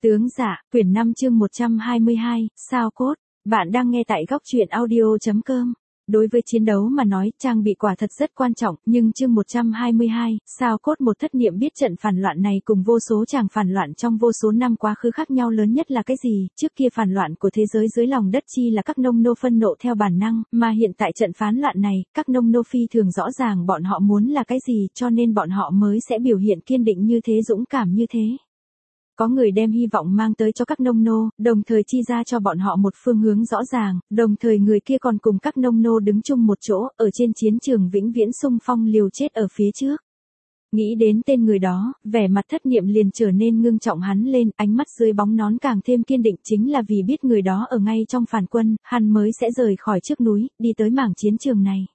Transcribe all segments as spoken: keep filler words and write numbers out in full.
Tướng dạ, quyển năm chương một trăm hai mươi hai, sao cốt. Bạn đang nghe tại góc truyện audio chấm com. Đối với chiến đấu mà nói, trang bị quả thật rất quan trọng, nhưng chương một trăm hai mươi hai, sao cốt một thất niệm biết trận phản loạn này cùng vô số chàng phản loạn trong vô số năm quá khứ khác nhau lớn nhất là cái gì? Trước kia phản loạn của thế giới dưới lòng đất chi là các nông nô phân nộ theo bản năng, mà hiện tại trận phản loạn này, các nông nô phi thường rõ ràng bọn họ muốn là cái gì, cho nên bọn họ mới sẽ biểu hiện kiên định như thế, dũng cảm như thế. Có người đem hy vọng mang tới cho các nông nô, đồng thời chi ra cho bọn họ một phương hướng rõ ràng, đồng thời người kia còn cùng các nông nô đứng chung một chỗ, ở trên chiến trường vĩnh viễn xung phong liều chết ở phía trước. Nghĩ đến tên người đó, vẻ mặt thất niệm liền trở nên ngưng trọng hắn lên, ánh mắt dưới bóng nón càng thêm kiên định, chính là vì biết người đó ở ngay trong phản quân, hắn mới sẽ rời khỏi trước núi, đi tới mảng chiến trường này.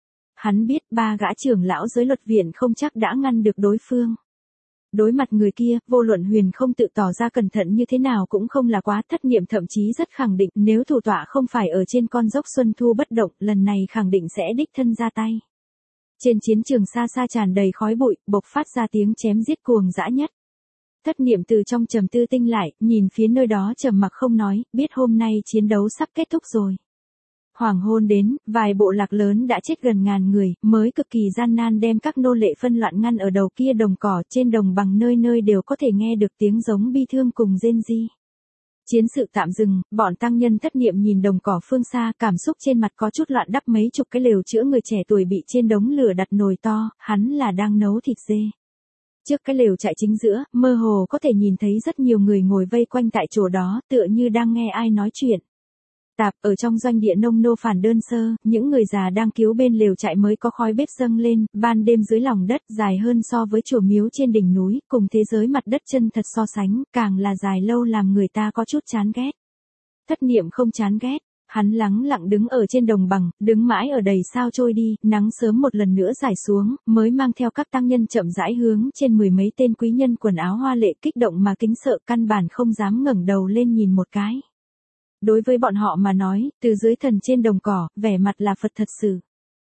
Hắn biết ba gã trưởng lão giới luật viện không chắc đã ngăn được đối phương. Đối mặt người kia, vô luận Huyền không tự tỏ ra cẩn thận như thế nào cũng không là quá, thất niệm thậm chí rất khẳng định, nếu thủ tọa không phải ở trên con dốc Xuân Thu bất động, lần này khẳng định sẽ đích thân ra tay. Trên chiến trường xa xa tràn đầy khói bụi, bộc phát ra tiếng chém giết cuồng dã nhất. Thất niệm từ trong trầm tư tinh lại, nhìn phía nơi đó trầm mặc không nói, biết hôm nay chiến đấu sắp kết thúc rồi. Hoàng hôn đến, vài bộ lạc lớn đã chết gần ngàn người, mới cực kỳ gian nan đem các nô lệ phân loạn ngăn ở đầu kia đồng cỏ, trên đồng bằng nơi nơi đều có thể nghe được tiếng giống bi thương cùng rên ri. Chiến sự tạm dừng, bọn tăng nhân thất niệm nhìn đồng cỏ phương xa, cảm xúc trên mặt có chút loạn, đắp mấy chục cái lều chữa người trẻ tuổi bị trên đống lửa đặt nồi to, hắn là đang nấu thịt dê. Trước cái lều trại chính giữa, mơ hồ có thể nhìn thấy rất nhiều người ngồi vây quanh tại chỗ đó, tựa như đang nghe ai nói chuyện. Tạp, ở trong doanh địa nông nô phản đơn sơ, những người già đang cứu bên lều trại mới có khói bếp dâng lên, ban đêm dưới lòng đất dài hơn so với chùa miếu trên đỉnh núi, cùng thế giới mặt đất chân thật so sánh, càng là dài lâu làm người ta có chút chán ghét. Thất niệm không chán ghét, hắn lắng lặng đứng ở trên đồng bằng, đứng mãi ở đầy sao trôi đi, nắng sớm một lần nữa rải xuống, mới mang theo các tăng nhân chậm rãi hướng trên mười mấy tên quý nhân quần áo hoa lệ kích động mà kính sợ, căn bản không dám ngẩng đầu lên nhìn một cái. Đối với bọn họ mà nói, từ dưới thần trên đồng cỏ, vẻ mặt là Phật thật sự.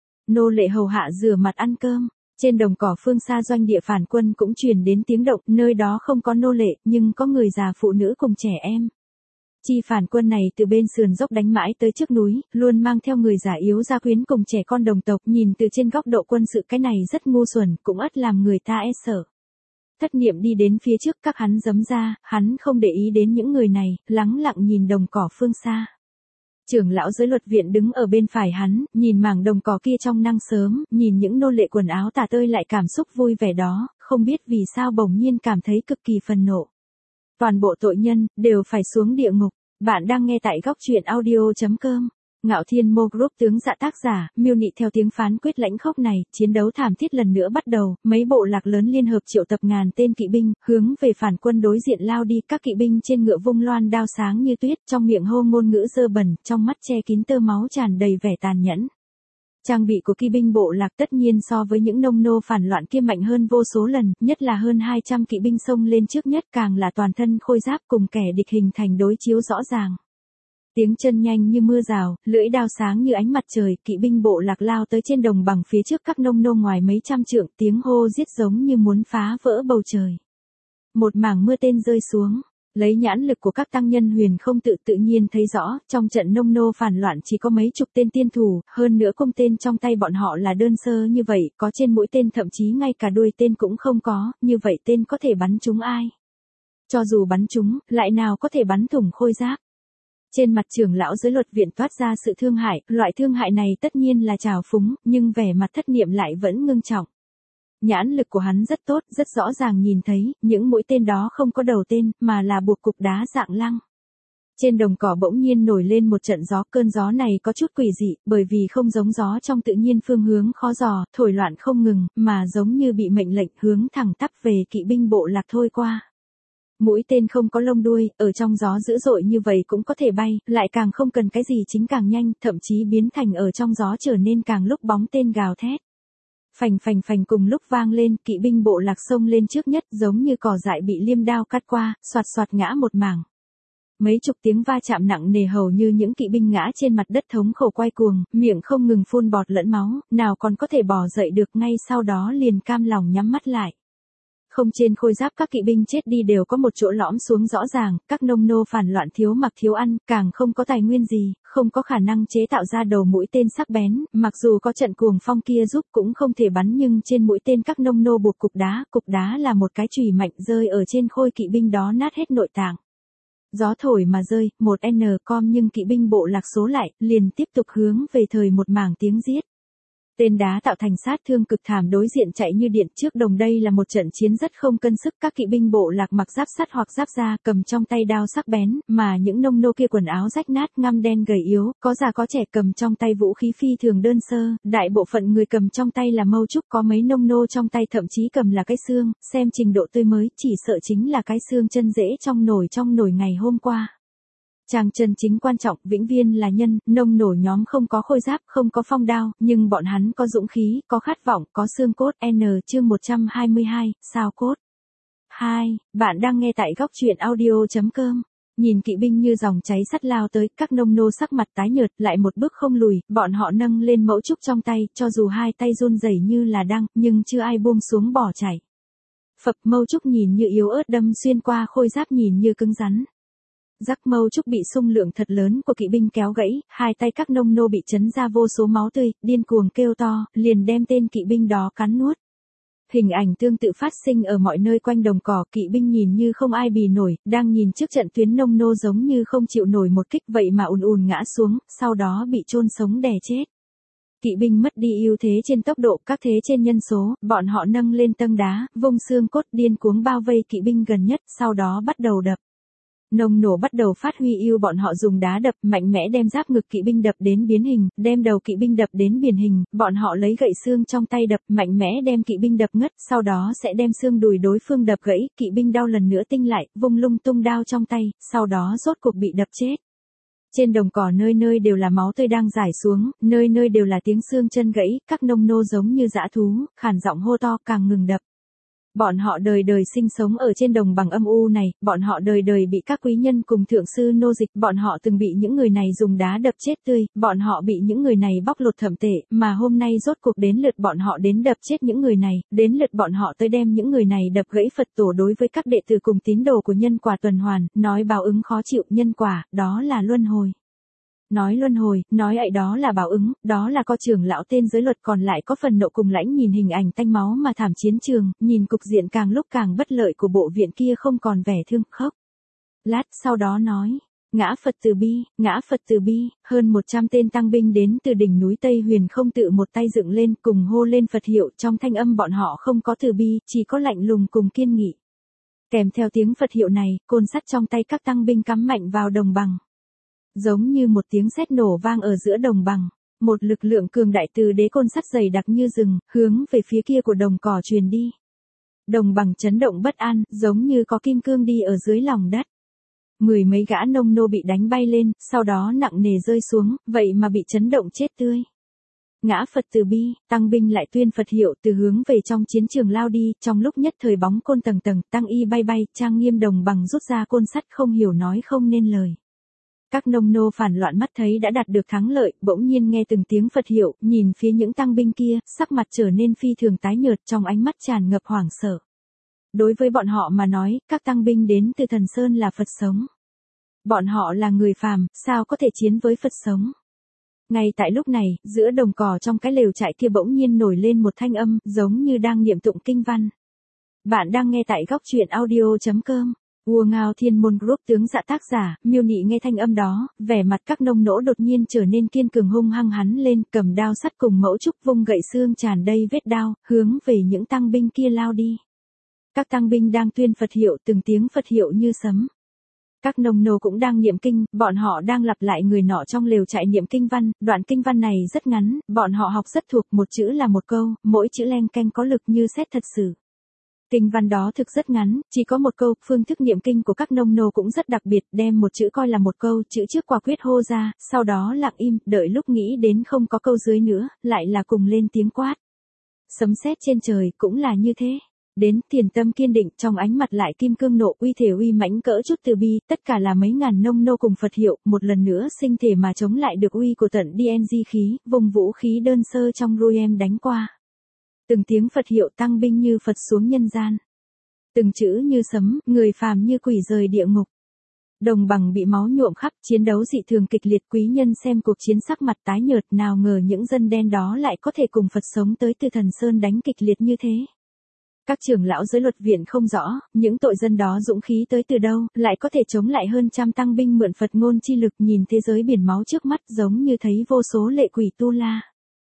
Nô lệ hầu hạ rửa mặt ăn cơm, trên đồng cỏ phương xa doanh địa phản quân cũng truyền đến tiếng động, nơi đó không có nô lệ, nhưng có người già phụ nữ cùng trẻ em. Chi phản quân này từ bên sườn dốc đánh mãi tới trước núi, luôn mang theo người già yếu gia quyến cùng trẻ con đồng tộc, nhìn từ trên góc độ quân sự cái này rất ngu xuẩn, cũng ắt làm người ta e sợ. Thất niệm đi đến phía trước, các hắn giấm ra, hắn không để ý đến những người này, lắng lặng nhìn đồng cỏ phương xa. Trưởng lão giới luật viện đứng ở bên phải hắn, nhìn mảng đồng cỏ kia trong nắng sớm, nhìn những nô lệ quần áo tả tơi lại cảm xúc vui vẻ đó, không biết vì sao bỗng nhiên cảm thấy cực kỳ phần nộ. Toàn bộ tội nhân, đều phải xuống địa ngục. Bạn đang nghe tại góc truyện audio chấm com. Ngạo Thiên Mô Group tướng dạ tác giả, miêu nị theo tiếng phán quyết lãnh khốc này, chiến đấu thảm thiết lần nữa bắt đầu, mấy bộ lạc lớn liên hợp triệu tập ngàn tên kỵ binh, hướng về phản quân đối diện lao đi, các kỵ binh trên ngựa vung loan đao sáng như tuyết, trong miệng hô ngôn ngữ dơ bẩn, trong mắt che kín tơ máu tràn đầy vẻ tàn nhẫn. Trang bị của kỵ binh bộ lạc tất nhiên so với những nông nô phản loạn kia mạnh hơn vô số lần, nhất là hơn hai trăm kỵ binh xông lên trước nhất, càng là toàn thân khôi giáp cùng kẻ địch hình thành đối chiếu rõ ràng. Tiếng chân nhanh như mưa rào, lưỡi đao sáng như ánh mặt trời, kỵ binh bộ lạc lao tới trên đồng bằng phía trước các nông nô ngoài mấy trăm trượng, tiếng hô giết giống như muốn phá vỡ bầu trời. Một mảng mưa tên rơi xuống, lấy nhãn lực của các tăng nhân Huyền không tự tự nhiên thấy rõ, trong trận nông nô phản loạn chỉ có mấy chục tên tiên thủ, hơn nữa cung tên trong tay bọn họ là đơn sơ như vậy, có trên mũi tên thậm chí ngay cả đuôi tên cũng không có, như vậy tên có thể bắn trúng ai? Cho dù bắn trúng, lại nào có thể bắn thủng khôi giáp? Trên mặt trưởng lão giới luật viện toát ra sự thương hại, loại thương hại này tất nhiên là trào phúng, nhưng vẻ mặt thất niệm lại vẫn ngưng trọng. Nhãn lực của hắn rất tốt, rất rõ ràng nhìn thấy, những mũi tên đó không có đầu tên, mà là buộc cục đá dạng lăng. Trên đồng cỏ bỗng nhiên nổi lên một trận gió, cơn gió này có chút quỷ dị, bởi vì không giống gió trong tự nhiên phương hướng khó dò, thổi loạn không ngừng, mà giống như bị mệnh lệnh hướng thẳng tắp về kỵ binh bộ lạc thôi qua. Mũi tên không có lông đuôi, ở trong gió dữ dội như vậy cũng có thể bay, lại càng không cần cái gì chính càng nhanh, thậm chí biến thành ở trong gió trở nên càng lúc bóng tên gào thét. Phành phành phành cùng lúc vang lên, kỵ binh bộ lạc xông lên trước nhất, giống như cỏ dại bị liêm đao cắt qua, xoạt xoạt ngã một mảng. Mấy chục tiếng va chạm nặng nề hầu như những kỵ binh ngã trên mặt đất thống khổ quay cuồng, miệng không ngừng phun bọt lẫn máu, nào còn có thể bò dậy được, ngay sau đó liền cam lòng nhắm mắt lại. Không trên khôi giáp các kỵ binh chết đi đều có một chỗ lõm xuống rõ ràng, các nông nô phản loạn thiếu mặc thiếu ăn, càng không có tài nguyên gì, không có khả năng chế tạo ra đầu mũi tên sắc bén, mặc dù có trận cuồng phong kia giúp cũng không thể bắn nhưng trên mũi tên các nông nô buộc cục đá, cục đá là một cái chùy mạnh rơi ở trên khôi kỵ binh đó nát hết nội tạng. Gió thổi mà rơi, một N com nhưng kỵ binh bộ lạc số lại, liền tiếp tục hướng về thời một mảng tiếng giết. Tên đá tạo thành sát thương cực thảm đối diện chạy như điện trước đồng đây là một trận chiến rất không cân sức các kỵ binh bộ lạc mặc giáp sắt hoặc giáp da cầm trong tay đao sắc bén, mà những nông nô kia quần áo rách nát ngăm đen gầy yếu, có già có trẻ cầm trong tay vũ khí phi thường đơn sơ, đại bộ phận người cầm trong tay là mâu trúc có mấy nông nô trong tay thậm chí cầm là cái xương, xem trình độ tươi mới chỉ sợ chính là cái xương chân rễ trong nồi trong nồi ngày hôm qua. Trang chân chính quan trọng, vĩnh viên là nhân, nông nổ nhóm không có khôi giáp, không có phong đao, nhưng bọn hắn có dũng khí, có khát vọng, có xương cốt. N chương một trăm hai mươi hai, sao cốt. hai. Bạn đang nghe tại góc truyện audio chấm com. Nhìn kỵ binh như dòng cháy sắt lao tới, các nông nô sắc mặt tái nhợt, lại một bước không lùi, bọn họ nâng lên mẫu trúc trong tay, cho dù hai tay run rẩy như là đăng, nhưng chưa ai buông xuống bỏ chạy. Phập mâu trúc nhìn như yếu ớt đâm xuyên qua khôi giáp nhìn như cứng rắn. Rắc mâu trúc bị xung lượng thật lớn của kỵ binh kéo gãy, hai tay các nông nô bị chấn ra vô số máu tươi, điên cuồng kêu to, liền đem tên kỵ binh đó cắn nuốt. Hình ảnh tương tự phát sinh ở mọi nơi quanh đồng cỏ, kỵ binh nhìn như không ai bì nổi, đang nhìn trước trận tuyến nông nô giống như không chịu nổi một kích vậy mà ùn ùn ngã xuống, sau đó bị chôn sống đè chết. Kỵ binh mất đi ưu thế trên tốc độ, các thế trên nhân số, bọn họ nâng lên tâng đá, vung xương cốt điên cuống bao vây kỵ binh gần nhất, sau đó bắt đầu đập. Nông nổ bắt đầu phát huy ưu bọn họ dùng đá đập mạnh mẽ đem giáp ngực kỵ binh đập đến biến hình, đem đầu kỵ binh đập đến biển hình, bọn họ lấy gậy xương trong tay đập mạnh mẽ đem kỵ binh đập ngất, sau đó sẽ đem xương đùi đối phương đập gãy, kỵ binh đau lần nữa tinh lại, vung lung tung đao trong tay, sau đó rốt cuộc bị đập chết. Trên đồng cỏ nơi nơi đều là máu tươi đang rải xuống, nơi nơi đều là tiếng xương chân gãy, các nông nô giống như dã thú, khàn giọng hô to càng ngừng đập. Bọn họ đời đời sinh sống ở trên đồng bằng âm u này, bọn họ đời đời bị các quý nhân cùng thượng sư nô dịch, bọn họ từng bị những người này dùng đá đập chết tươi, bọn họ bị những người này bóc lột thậm tệ, mà hôm nay rốt cuộc đến lượt bọn họ đến đập chết những người này, đến lượt bọn họ tới đem những người này đập gãy Phật tổ đối với các đệ tử cùng tín đồ của nhân quả tuần hoàn, nói báo ứng khó chịu, nhân quả, đó là luân hồi. Nói luân hồi, nói ậy đó là báo ứng, đó là có trưởng lão tên giới luật còn lại có phần nộ cùng lãnh nhìn hình ảnh tanh máu mà thảm chiến trường, nhìn cục diện càng lúc càng bất lợi của bộ viện kia không còn vẻ thương khóc. Lát sau đó nói, ngã Phật từ bi, ngã Phật từ bi, hơn một trăm tên tăng binh đến từ đỉnh núi Tây Huyền không tự một tay dựng lên cùng hô lên Phật hiệu trong thanh âm bọn họ không có từ bi, chỉ có lạnh lùng cùng kiên nghị. Kèm theo tiếng Phật hiệu này, côn sắt trong tay các tăng binh cắm mạnh vào đồng bằng. Giống như một tiếng sét nổ vang ở giữa đồng bằng, một lực lượng cường đại từ đế côn sắt dày đặc như rừng, hướng về phía kia của đồng cỏ truyền đi. Đồng bằng chấn động bất an, giống như có kim cương đi ở dưới lòng đất. Mười mấy gã nông nô bị đánh bay lên, sau đó nặng nề rơi xuống, vậy mà bị chấn động chết tươi. Ngã Phật từ bi, tăng binh lại tuyên Phật hiệu từ hướng về trong chiến trường lao đi, trong lúc nhất thời bóng côn tầng tầng, tăng y bay bay, trang nghiêm đồng bằng rút ra côn sắt không hiểu nói không nên lời. Các nông nô phản loạn mắt thấy đã đạt được thắng lợi, bỗng nhiên nghe từng tiếng Phật hiệu, nhìn phía những tăng binh kia, sắc mặt trở nên phi thường tái nhợt, trong ánh mắt tràn ngập hoảng sợ. Đối với bọn họ mà nói, các tăng binh đến từ thần sơn là Phật sống. Bọn họ là người phàm, sao có thể chiến với Phật sống? Ngay tại lúc này, giữa đồng cỏ trong cái lều trại kia bỗng nhiên nổi lên một thanh âm, giống như đang niệm tụng kinh văn. Bạn đang nghe tại góc truyện audio chấm com. Vua Ngao Thiên Môn Group tướng dạ tác giả, miêu nị nghe thanh âm đó, vẻ mặt các nông nỗ đột nhiên trở nên kiên cường hung hăng hắn lên, cầm đao sắt cùng mẫu trúc vung gậy xương tràn đầy vết đao, hướng về những tăng binh kia lao đi. Các tăng binh đang tuyên Phật hiệu từng tiếng Phật hiệu như sấm. Các nông nô cũng đang niệm kinh, bọn họ đang lặp lại người nọ trong lều trại niệm kinh văn, đoạn kinh văn này rất ngắn, bọn họ học rất thuộc, một chữ là một câu, mỗi chữ leng keng có lực như sét thật sự. Kinh văn đó thực rất ngắn, chỉ có một câu, phương thức niệm kinh của các nông nô cũng rất đặc biệt, đem một chữ coi là một câu, chữ trước quả quyết hô ra, sau đó lặng im, đợi lúc nghĩ đến không có câu dưới nữa, lại là cùng lên tiếng quát. Sấm sét trên trời cũng là như thế. Đến tiền tâm kiên định, trong ánh mặt lại kim cương nộ uy thể uy mãnh cỡ chút từ bi, tất cả là mấy ngàn nông nô cùng Phật hiệu, một lần nữa sinh thể mà chống lại được uy của tận đê en giê khí, vùng vũ khí đơn sơ trong ruem đánh qua. Từng tiếng Phật hiệu tăng binh như Phật xuống nhân gian. từng chữ như sấm, người phàm như quỷ rời địa ngục. Đồng bằng bị máu nhuộm khắp, chiến đấu dị thường kịch liệt, quý nhân xem cuộc chiến sắc mặt tái nhợt, nào ngờ những dân đen đó lại có thể cùng Phật sống tới từ Thần Sơn đánh kịch liệt như thế. Các trưởng lão giới luật viện không rõ, những tội dân đó dũng khí tới từ đâu, lại có thể chống lại hơn trăm tăng binh mượn Phật ngôn chi lực, nhìn thế giới biển máu trước mắt giống như thấy vô số lệ quỷ tu la.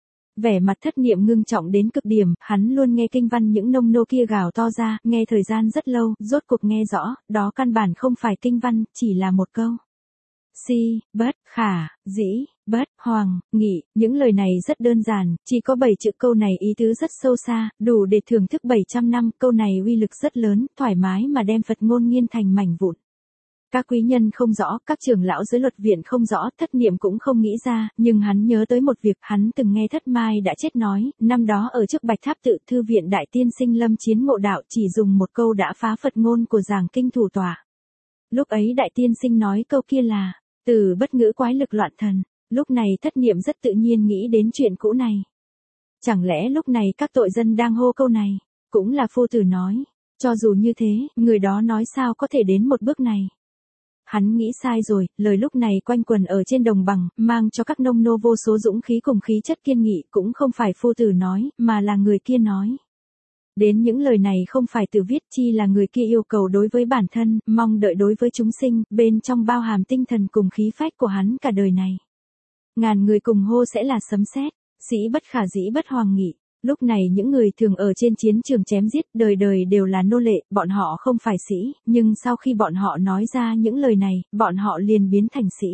Vẻ mặt thất niệm ngưng trọng đến cực điểm, hắn luôn nghe kinh văn những nông nô kia gào to ra, nghe thời gian rất lâu, rốt cuộc nghe rõ, đó căn bản không phải kinh văn, chỉ là một câu. Si, bất, khả, dĩ, bất, hoàng, nghị, những lời này rất đơn giản, chỉ có bảy chữ, câu này ý tứ rất sâu xa, đủ để thưởng thức bảy trăm năm, câu này uy lực rất lớn, thoải mái mà đem Phật ngôn nghiên thành mảnh vụn. Các quý nhân không rõ, các trưởng lão giới luật viện không rõ, thất niệm cũng không nghĩ ra, nhưng hắn nhớ tới một việc, hắn từng nghe Thất Mai đã chết nói, năm đó ở trước Bạch Tháp tự, thư viện đại tiên sinh lâm chiến ngộ đạo, chỉ dùng một câu đã phá Phật ngôn của giảng kinh thủ tọa. Lúc ấy đại tiên sinh nói câu kia là, từ bất ngữ quái lực loạn thần. Lúc này thất niệm rất tự nhiên nghĩ đến chuyện cũ này. Chẳng lẽ lúc này các tội dân đang hô câu này, cũng là phu tử nói, cho dù như thế, người đó nói sao có thể đến một bước này. Hắn nghĩ sai rồi, lời lúc này quanh quần ở trên đồng bằng, mang cho các nông nô vô số dũng khí cùng khí chất kiên nghị, cũng không phải phu tử nói, mà là người kia nói. Đến những lời này không phải tự viết, chi là người kia yêu cầu đối với bản thân, mong đợi đối với chúng sinh, bên trong bao hàm tinh thần cùng khí phách của hắn cả đời này. Ngàn người cùng hô sẽ là sấm sét, dĩ bất khả dĩ bất hoàng nghị. Lúc này những người thường ở trên chiến trường chém giết, đời đời đều là nô lệ, bọn họ không phải sĩ, nhưng sau khi bọn họ nói ra những lời này, bọn họ liền biến thành sĩ.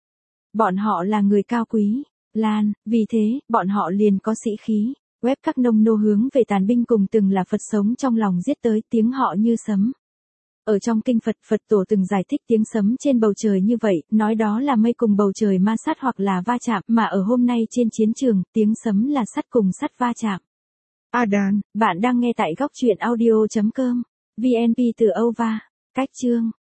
Bọn họ là người cao quý, Lan, vì thế, bọn họ liền có sĩ khí. Web các nông nô hướng về tàn binh cùng từng là Phật sống trong lòng giết tới, tiếng họ như sấm. Ở trong kinh Phật, Phật tổ từng giải thích tiếng sấm trên bầu trời như vậy, nói đó là mây cùng bầu trời ma sát hoặc là va chạm, mà ở hôm nay trên chiến trường, tiếng sấm là sắt cùng sắt va chạm. Adan, bạn đang nghe tại góc truyện audio chấm com, vê en pê từ Âu Va, cách chương.